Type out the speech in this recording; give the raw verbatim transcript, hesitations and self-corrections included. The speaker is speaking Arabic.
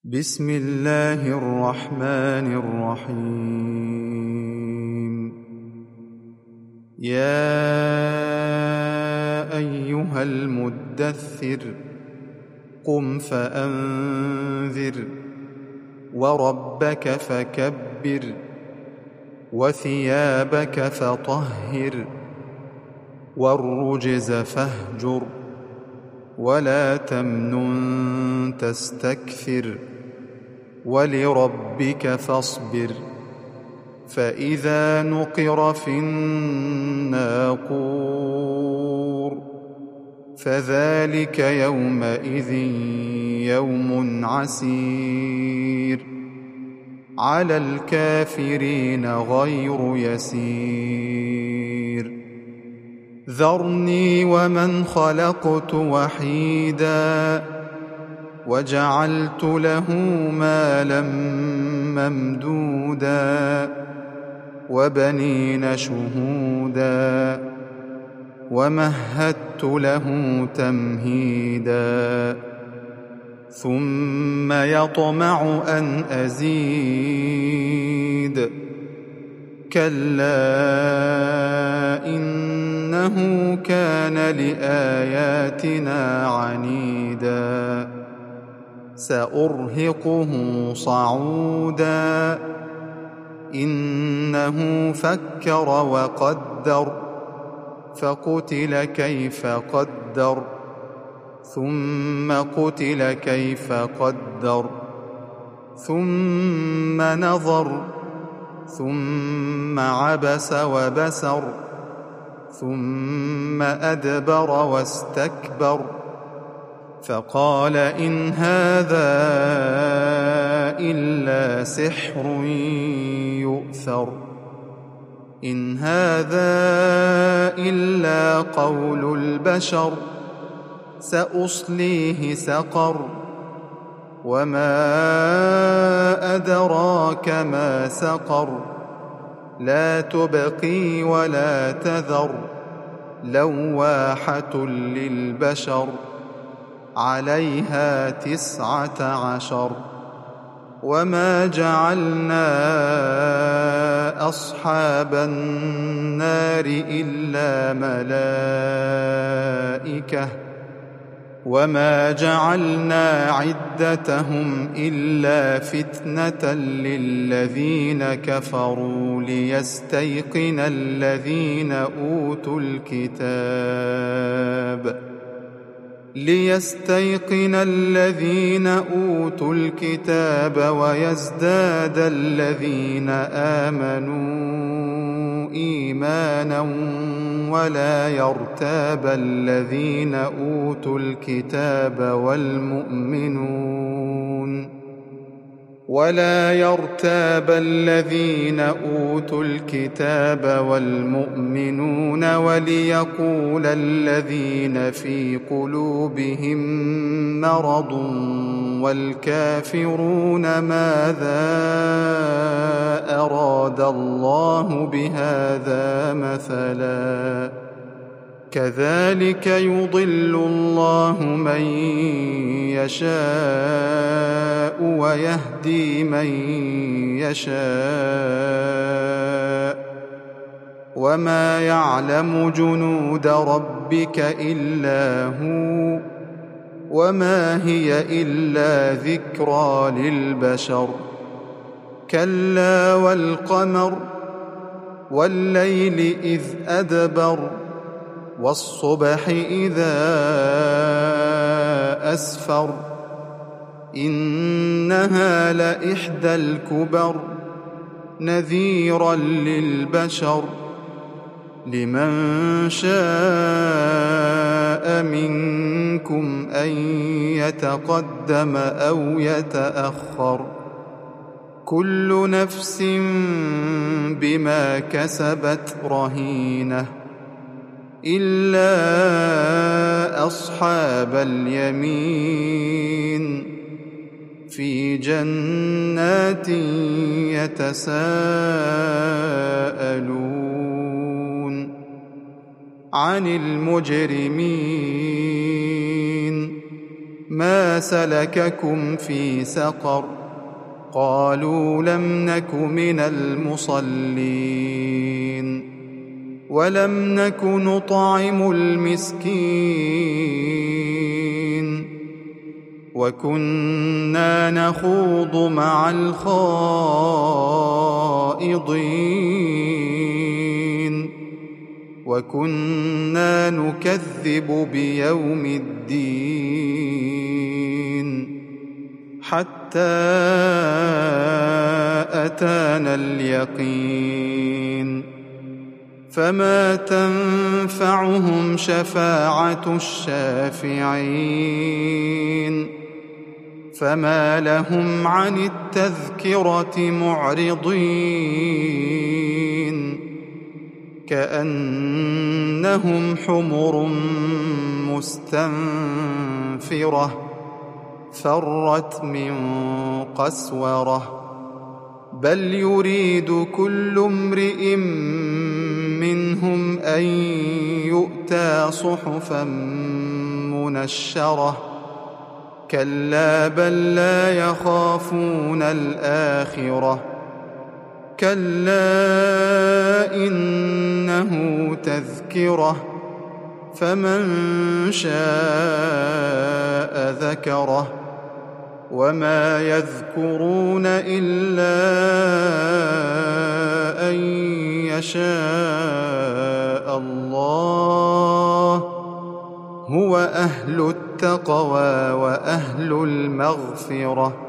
بسم الله الرحمن الرحيم. يا أيها المدثر قم فأنذر وربك فكبر وثيابك فطهر والرجز فاهجر ولا تمنن تستكثر ولربك فاصبر فإذا نقر في الناقور فذلك يومئذ يوم عسير على الكافرين غير يسير ذرني ومن خلقت وحيدا وجعلت له مالا ممدودا وبنين شهودا ومهدت له تمهيدا ثم يطمع أن أزيد كلا إنه كان لآياتنا عنيدا سأرهقه صعودا إنه فكر وقدر فقتل كيف قدر ثم قتل كيف قدر ثم نظر ثم عبس وبسر ثم أدبر واستكبر فقال إن هذا إلا سحر يؤثر إن هذا إلا قول البشر سأصليه سقر وما أدراك ما سقر لا تبقي ولا تذر لواحة للبشر عليها تسعة عشر وما جعلنا أصحاب النار إلا ملائكة وما جعلنا عدتهم إلا فتنة للذين كفروا ليستيقن الذين أوتوا الكتاب ليستيقن الذين أوتوا الكتاب ويزداد الذين آمنوا إيمانا ولا يرتاب الذين أوتوا الكتاب والمؤمنون ولا يرتاب الذين أوتوا الكتاب والمؤمنون وليقول الذين في قلوبهم مرض والكافرون ماذا أراد الله بهذا مثلا كذلك يضل الله من يشاء ويهدي من يشاء وما يعلم جنود ربك إلا هو وما هي إلا ذكرى للبشر كلا والقمر والليل إذ أدبر والصبح إذا أسفر إنها لإحدى الكبر نذيرا للبشر لمن شاء منكم أن يتقدم أو يتأخر كل نفس بما كسبت رهينة إلا أصحاب اليمين في جنات يتساءلون عن المجرمين ما سلككم في سقر قالوا لم نك من المصلين ولم نك نطعم المسكين وكنا نخوض مع الخائضين وكنا نكذب بيوم الدين حتى أتانا اليقين فما تنفعهم شفاعة الشافعين فما لهم عن التذكرة معرضين كأنهم حمر مستنفرة فرت من قسورة بل يريد كل امرئ منهم أن يؤتى صحفا منشرة كلا بل لا يخافون الآخرة كلا إنه تذكرة فمن شاء ذكره وما يذكرون إلا أن يشاء الله هو أهل التقوى وأهل المغفرة